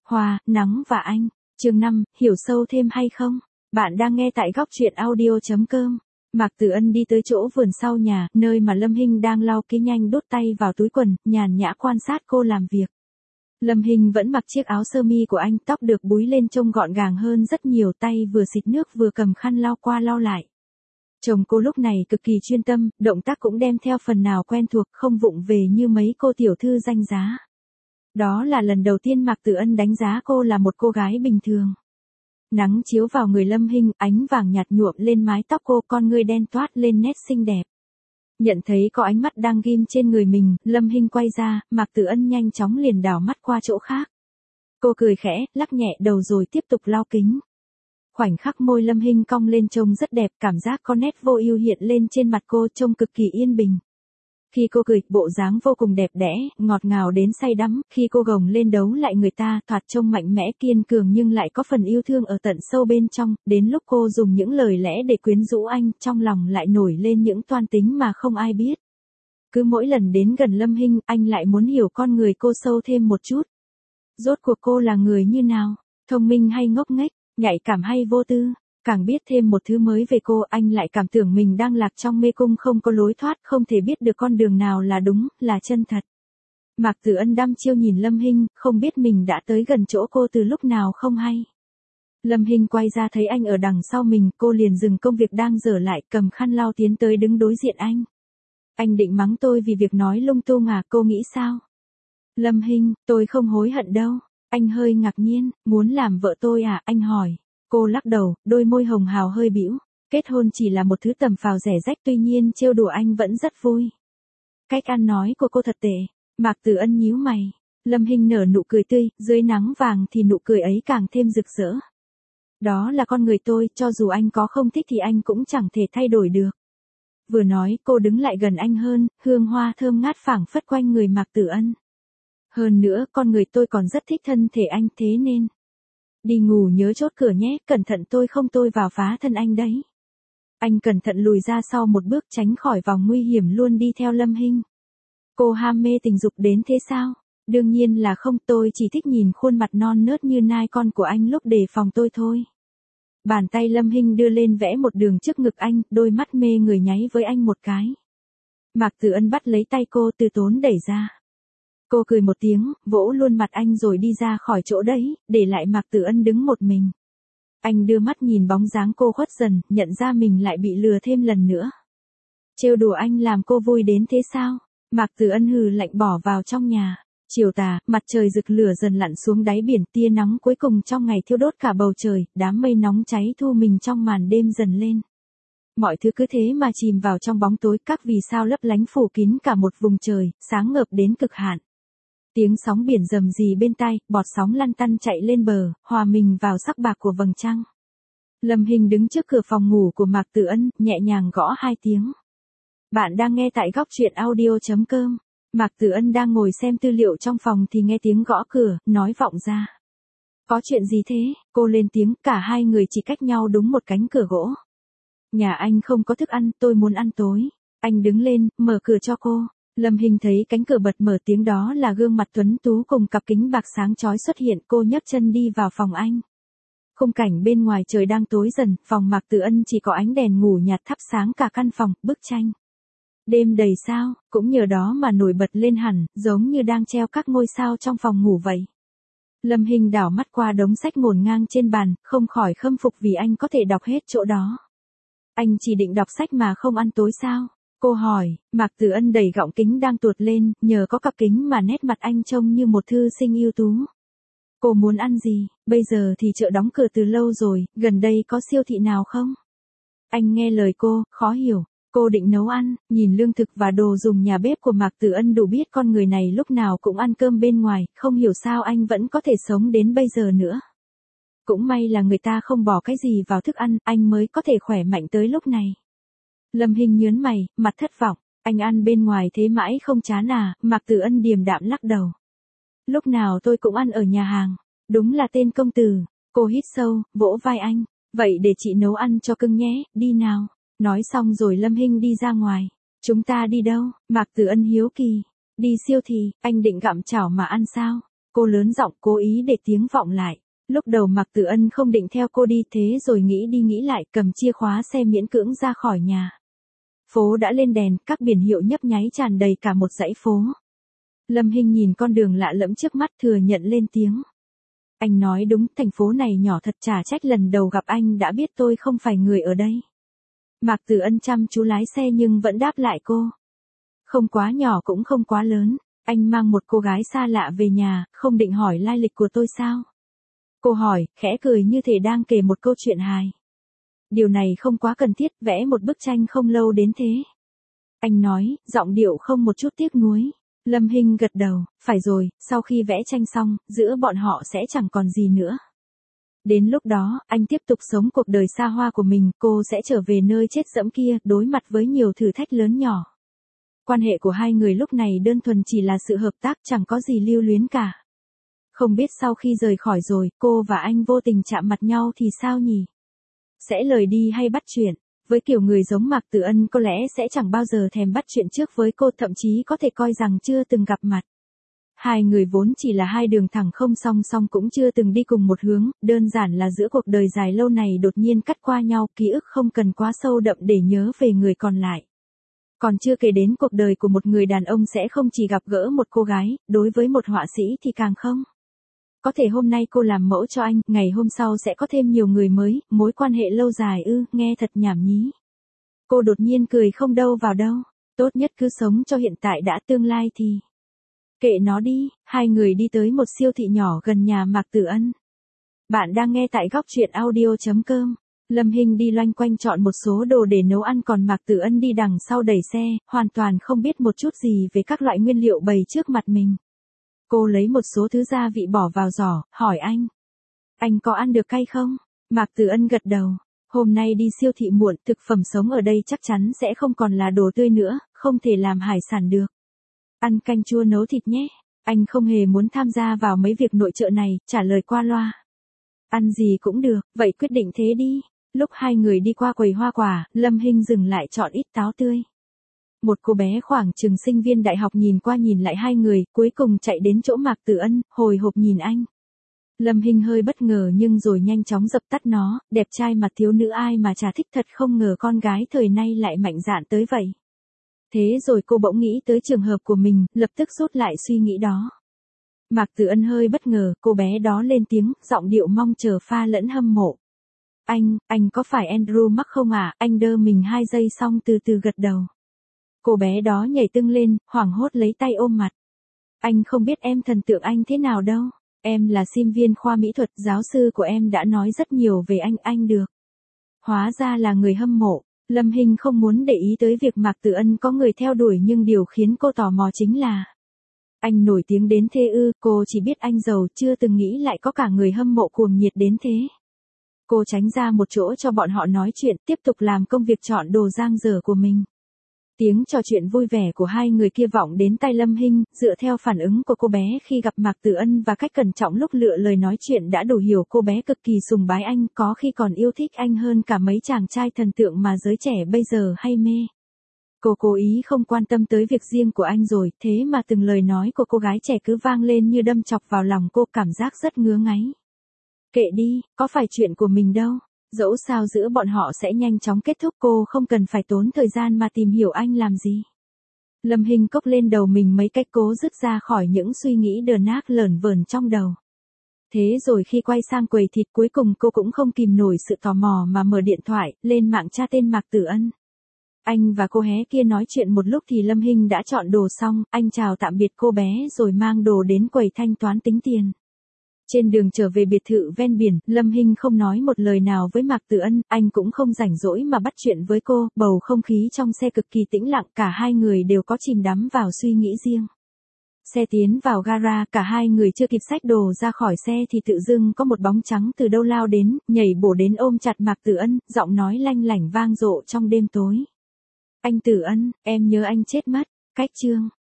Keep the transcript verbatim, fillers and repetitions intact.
Hoa, nắng và anh. Chương năm, hiểu sâu thêm hay không? Bạn đang nghe tại góc truyện audio chấm com. Mạc Tử Ân đi tới chỗ vườn sau nhà, nơi mà Lâm Hinh đang lau cái nhanh đút tay vào túi quần, nhàn nhã quan sát cô làm việc. Lâm Hinh vẫn mặc chiếc áo sơ mi của anh, tóc được búi lên trông gọn gàng hơn rất nhiều, tay vừa xịt nước vừa cầm khăn lau qua lau lại. Chồng cô lúc này cực kỳ chuyên tâm, động tác cũng đem theo phần nào quen thuộc, không vụng về như mấy cô tiểu thư danh giá. Đó là lần đầu tiên Mạc Tử Ân đánh giá cô là một cô gái bình thường. Nắng chiếu vào người Lâm Hinh, ánh vàng nhạt nhuộm lên mái tóc cô, con ngươi đen toát lên nét xinh đẹp. Nhận thấy có ánh mắt đang ghim trên người mình, Lâm Hinh quay ra, Mạc Tử Ân nhanh chóng liền đảo mắt qua chỗ khác. Cô cười khẽ, lắc nhẹ đầu rồi tiếp tục lau kính. Khoảnh khắc môi Lâm Hinh cong lên trông rất đẹp, cảm giác có nét vô ưu hiện lên trên mặt cô, trông cực kỳ yên bình. Khi cô cười, bộ dáng vô cùng đẹp đẽ, ngọt ngào đến say đắm, khi cô gồng lên đấu lại người ta, thoạt trông mạnh mẽ kiên cường nhưng lại có phần yêu thương ở tận sâu bên trong, đến lúc cô dùng những lời lẽ để quyến rũ anh, trong lòng lại nổi lên những toan tính mà không ai biết. Cứ mỗi lần đến gần Lâm Hinh, anh lại muốn hiểu con người cô sâu thêm một chút. Rốt cuộc cô là người như nào, thông minh hay ngốc nghếch, nhạy cảm hay vô tư. Càng biết thêm một thứ mới về cô, anh lại cảm tưởng mình đang lạc trong mê cung không có lối thoát, không thể biết được con đường nào là đúng, là chân thật. Mạc Tử Ân đăm chiêu nhìn Lâm Hinh, không biết mình đã tới gần chỗ cô từ lúc nào không hay. Lâm Hinh quay ra thấy anh ở đằng sau mình, cô liền dừng công việc đang dở lại, cầm khăn lau tiến tới đứng đối diện anh. Anh định mắng tôi vì việc nói lung tung à, cô nghĩ sao? Lâm Hinh, tôi không hối hận đâu. Anh hơi ngạc nhiên, muốn làm vợ tôi à, anh hỏi. Cô lắc đầu, đôi môi hồng hào hơi bĩu. Kết hôn chỉ là một thứ tầm phào rẻ rách, tuy nhiên trêu đùa anh vẫn rất vui. Cách ăn nói của cô thật tệ. Mạc Tử Ân nhíu mày. Lâm Hinh nở nụ cười tươi, dưới nắng vàng thì nụ cười ấy càng thêm rực rỡ. Đó là con người tôi, cho dù anh có không thích thì anh cũng chẳng thể thay đổi được. Vừa nói, cô đứng lại gần anh hơn, hương hoa thơm ngát phảng phất quanh người Mạc Tử Ân. Hơn nữa, con người tôi còn rất thích thân thể anh, thế nên. Đi ngủ nhớ chốt cửa nhé, cẩn thận tôi không tôi vào phá thân anh đấy. Anh cẩn thận lùi ra sau một bước, tránh khỏi vòng nguy hiểm, luôn đi theo Lâm Hinh. Cô ham mê tình dục đến thế sao? Đương nhiên là không, tôi chỉ thích nhìn khuôn mặt non nớt như nai con của anh lúc đề phòng tôi thôi. Bàn tay Lâm Hinh đưa lên vẽ một đường trước ngực anh, đôi mắt mê người nháy với anh một cái. Mạc Tử Ân bắt lấy tay cô, từ tốn đẩy ra. Cô cười một tiếng, vỗ luôn mặt anh rồi đi ra khỏi chỗ đấy, để lại Mạc Tử Ân đứng một mình. Anh đưa mắt nhìn bóng dáng cô khuất dần, nhận ra mình lại bị lừa thêm lần nữa. Trêu đùa anh làm cô vui đến thế sao? Mạc Tử Ân hừ lạnh bỏ vào trong nhà. Chiều tà, mặt trời rực lửa dần lặn xuống đáy biển, tia nắng cuối cùng trong ngày thiêu đốt cả bầu trời, đám mây nóng cháy thu mình trong màn đêm dần lên. Mọi thứ cứ thế mà chìm vào trong bóng tối, các vì sao lấp lánh phủ kín cả một vùng trời, sáng ngợp đến cực hạn. Tiếng sóng biển rầm rì bên tai, bọt sóng lăn tăn chạy lên bờ, hòa mình vào sắc bạc của vầng trăng. Lâm Hinh đứng trước cửa phòng ngủ của Mạc Tử Ân, nhẹ nhàng gõ hai tiếng. Bạn đang nghe tại góc truyện audio chấm com. Mạc Tử Ân đang ngồi xem tư liệu trong phòng thì nghe tiếng gõ cửa, nói vọng ra. Có chuyện gì thế? Cô lên tiếng, cả hai người chỉ cách nhau đúng một cánh cửa gỗ. Nhà anh không có thức ăn, tôi muốn ăn tối. Anh đứng lên, mở cửa cho cô. Lâm Hinh thấy cánh cửa bật mở, tiếng đó là gương mặt tuấn tú cùng cặp kính bạc sáng chói xuất hiện, cô nhấc chân đi vào phòng anh. Khung cảnh bên ngoài trời đang tối dần, phòng Mạc Tử Ân chỉ có ánh đèn ngủ nhạt thắp sáng cả căn phòng, bức tranh. Đêm đầy sao, cũng nhờ đó mà nổi bật lên hẳn, giống như đang treo các ngôi sao trong phòng ngủ vậy. Lâm Hinh đảo mắt qua đống sách ngổn ngang trên bàn, không khỏi khâm phục vì anh có thể đọc hết chỗ đó. Anh chỉ định đọc sách mà không ăn tối sao? Cô hỏi. Mạc Tử Ân đẩy gọng kính đang tuột lên, nhờ có cặp kính mà nét mặt anh trông như một thư sinh ưu tú. Cô muốn ăn gì? Bây giờ thì chợ đóng cửa từ lâu rồi, gần đây có siêu thị nào không? Anh nghe lời cô, khó hiểu. Cô định nấu ăn, nhìn lương thực và đồ dùng nhà bếp của Mạc Tử Ân đủ biết con người này lúc nào cũng ăn cơm bên ngoài, không hiểu sao anh vẫn có thể sống đến bây giờ nữa. Cũng may là người ta không bỏ cái gì vào thức ăn, anh mới có thể khỏe mạnh tới lúc này. Lâm Hinh nhớn mày, mặt thất vọng. Anh ăn bên ngoài thế mãi không chán à? Mạc Tử Ân điềm đạm lắc đầu. Lúc nào tôi cũng ăn ở nhà hàng. Đúng là tên công tử. Cô hít sâu, vỗ vai anh. Vậy để chị nấu ăn cho cưng nhé, đi nào. Nói xong rồi Lâm Hinh đi ra ngoài. Chúng ta đi đâu? Mạc Tử Ân hiếu kỳ. Đi siêu thị, anh định gặm chảo mà ăn sao? Cô lớn giọng cố ý để tiếng vọng lại. Lúc đầu Mạc Tử Ân không định theo cô đi thế rồi nghĩ đi nghĩ lại cầm chìa khóa xe miễn cưỡng ra khỏi nhà. Phố đã lên đèn, các biển hiệu nhấp nháy tràn đầy cả một dãy phố. Lâm Hinh nhìn con đường lạ lẫm trước mắt thừa nhận lên tiếng. Anh nói đúng, thành phố này nhỏ thật, chả trách lần đầu gặp anh đã biết tôi không phải người ở đây. Mạc Tử Ân chăm chú lái xe nhưng vẫn đáp lại cô. Không quá nhỏ cũng không quá lớn, anh mang một cô gái xa lạ về nhà, không định hỏi lai lịch của tôi sao? Cô hỏi, khẽ cười như thể đang kể một câu chuyện hài. Điều này không quá cần thiết, vẽ một bức tranh không lâu đến thế. Anh nói, giọng điệu không một chút tiếc nuối. Lâm Hinh gật đầu, phải rồi, sau khi vẽ tranh xong, giữa bọn họ sẽ chẳng còn gì nữa. Đến lúc đó, anh tiếp tục sống cuộc đời xa hoa của mình, cô sẽ trở về nơi chết dẫm kia, đối mặt với nhiều thử thách lớn nhỏ. Quan hệ của hai người lúc này đơn thuần chỉ là sự hợp tác, chẳng có gì lưu luyến cả. Không biết sau khi rời khỏi rồi, cô và anh vô tình chạm mặt nhau thì sao nhỉ? Sẽ lời đi hay bắt chuyện? Với kiểu người giống Mạc Tử Ân có lẽ sẽ chẳng bao giờ thèm bắt chuyện trước với cô, thậm chí có thể coi rằng chưa từng gặp mặt. Hai người vốn chỉ là hai đường thẳng không song song cũng chưa từng đi cùng một hướng, đơn giản là giữa cuộc đời dài lâu này đột nhiên cắt qua nhau, ký ức không cần quá sâu đậm để nhớ về người còn lại. Còn chưa kể đến cuộc đời của một người đàn ông sẽ không chỉ gặp gỡ một cô gái, đối với một họa sĩ thì càng không. Có thể hôm nay cô làm mẫu cho anh, ngày hôm sau sẽ có thêm nhiều người mới, mối quan hệ lâu dài ư, nghe thật nhảm nhí. Cô đột nhiên cười không đâu vào đâu, tốt nhất cứ sống cho hiện tại đã, tương lai thì... Kệ nó đi, hai người đi tới một siêu thị nhỏ gần nhà Mạc Tử Ân. Bạn đang nghe tại góc truyện audio chấm com. Lâm Hinh đi loanh quanh chọn một số đồ để nấu ăn còn Mạc Tử Ân đi đằng sau đẩy xe, hoàn toàn không biết một chút gì về các loại nguyên liệu bày trước mặt mình. Cô lấy một số thứ gia vị bỏ vào giỏ, hỏi anh. Anh có ăn được cay không? Mạc Tử Ân gật đầu. Hôm nay đi siêu thị muộn, thực phẩm sống ở đây chắc chắn sẽ không còn là đồ tươi nữa, không thể làm hải sản được. Ăn canh chua nấu thịt nhé. Anh không hề muốn tham gia vào mấy việc nội trợ này, trả lời qua loa. Ăn gì cũng được, vậy quyết định thế đi. Lúc hai người đi qua quầy hoa quả, Lâm Hinh dừng lại chọn ít táo tươi. Một cô bé khoảng chừng sinh viên đại học nhìn qua nhìn lại hai người, cuối cùng chạy đến chỗ Mạc Tử Ân, hồi hộp nhìn anh. Lâm Hinh hơi bất ngờ nhưng rồi nhanh chóng dập tắt nó, đẹp trai mặt thiếu nữ ai mà chả thích, thật không ngờ con gái thời nay lại mạnh dạn tới vậy. Thế rồi cô bỗng nghĩ tới trường hợp của mình, lập tức rút lại suy nghĩ đó. Mạc Tử Ân hơi bất ngờ, cô bé đó lên tiếng, giọng điệu mong chờ pha lẫn hâm mộ. Anh, anh có phải Andrew Mark không à? Anh đơ mình hai giây xong từ từ gật đầu. Cô bé đó nhảy tưng lên, hoảng hốt lấy tay ôm mặt. Anh không biết em thần tượng anh thế nào đâu. Em là sinh viên khoa mỹ thuật, giáo sư của em đã nói rất nhiều về anh, anh được. Hóa ra là người hâm mộ. Lâm Hinh không muốn để ý tới việc Mạc Tử Ân có người theo đuổi nhưng điều khiến cô tò mò chính là anh nổi tiếng đến thế ư, cô chỉ biết anh giàu chưa từng nghĩ lại có cả người hâm mộ cuồng nhiệt đến thế. Cô tránh ra một chỗ cho bọn họ nói chuyện, tiếp tục làm công việc chọn đồ dang dở của mình. Tiếng trò chuyện vui vẻ của hai người kia vọng đến tai Lâm Hinh, dựa theo phản ứng của cô bé khi gặp Mạc Tử Ân và cách cẩn trọng lúc lựa lời nói chuyện đã đủ hiểu cô bé cực kỳ sùng bái anh, có khi còn yêu thích anh hơn cả mấy chàng trai thần tượng mà giới trẻ bây giờ hay mê. Cô cố ý không quan tâm tới việc riêng của anh rồi, thế mà từng lời nói của cô gái trẻ cứ vang lên như đâm chọc vào lòng cô, cảm giác rất ngứa ngáy. Kệ đi, có phải chuyện của mình đâu. Dẫu sao giữa bọn họ sẽ nhanh chóng kết thúc, cô không cần phải tốn thời gian mà tìm hiểu anh làm gì. Lâm Hinh cốc lên đầu mình mấy cách cố dứt ra khỏi những suy nghĩ đờ nát lởn vởn trong đầu. Thế rồi khi quay sang quầy thịt cuối cùng cô cũng không kìm nổi sự tò mò mà mở điện thoại, lên mạng tra tên Mạc Tử Ân. Anh và cô hé kia nói chuyện một lúc thì Lâm Hinh đã chọn đồ xong, anh chào tạm biệt cô bé rồi mang đồ đến quầy thanh toán tính tiền. Trên đường trở về biệt thự ven biển, Lâm Hinh không nói một lời nào với Mạc Tử Ân, anh cũng không rảnh rỗi mà bắt chuyện với cô, bầu không khí trong xe cực kỳ tĩnh lặng, cả hai người đều có chìm đắm vào suy nghĩ riêng. Xe tiến vào gara, cả hai người chưa kịp xách đồ ra khỏi xe thì tự dưng có một bóng trắng từ đâu lao đến, nhảy bổ đến ôm chặt Mạc Tử Ân, giọng nói lanh lảnh vang dội trong đêm tối. Anh Tử Ân, em nhớ anh chết mất. Cách chương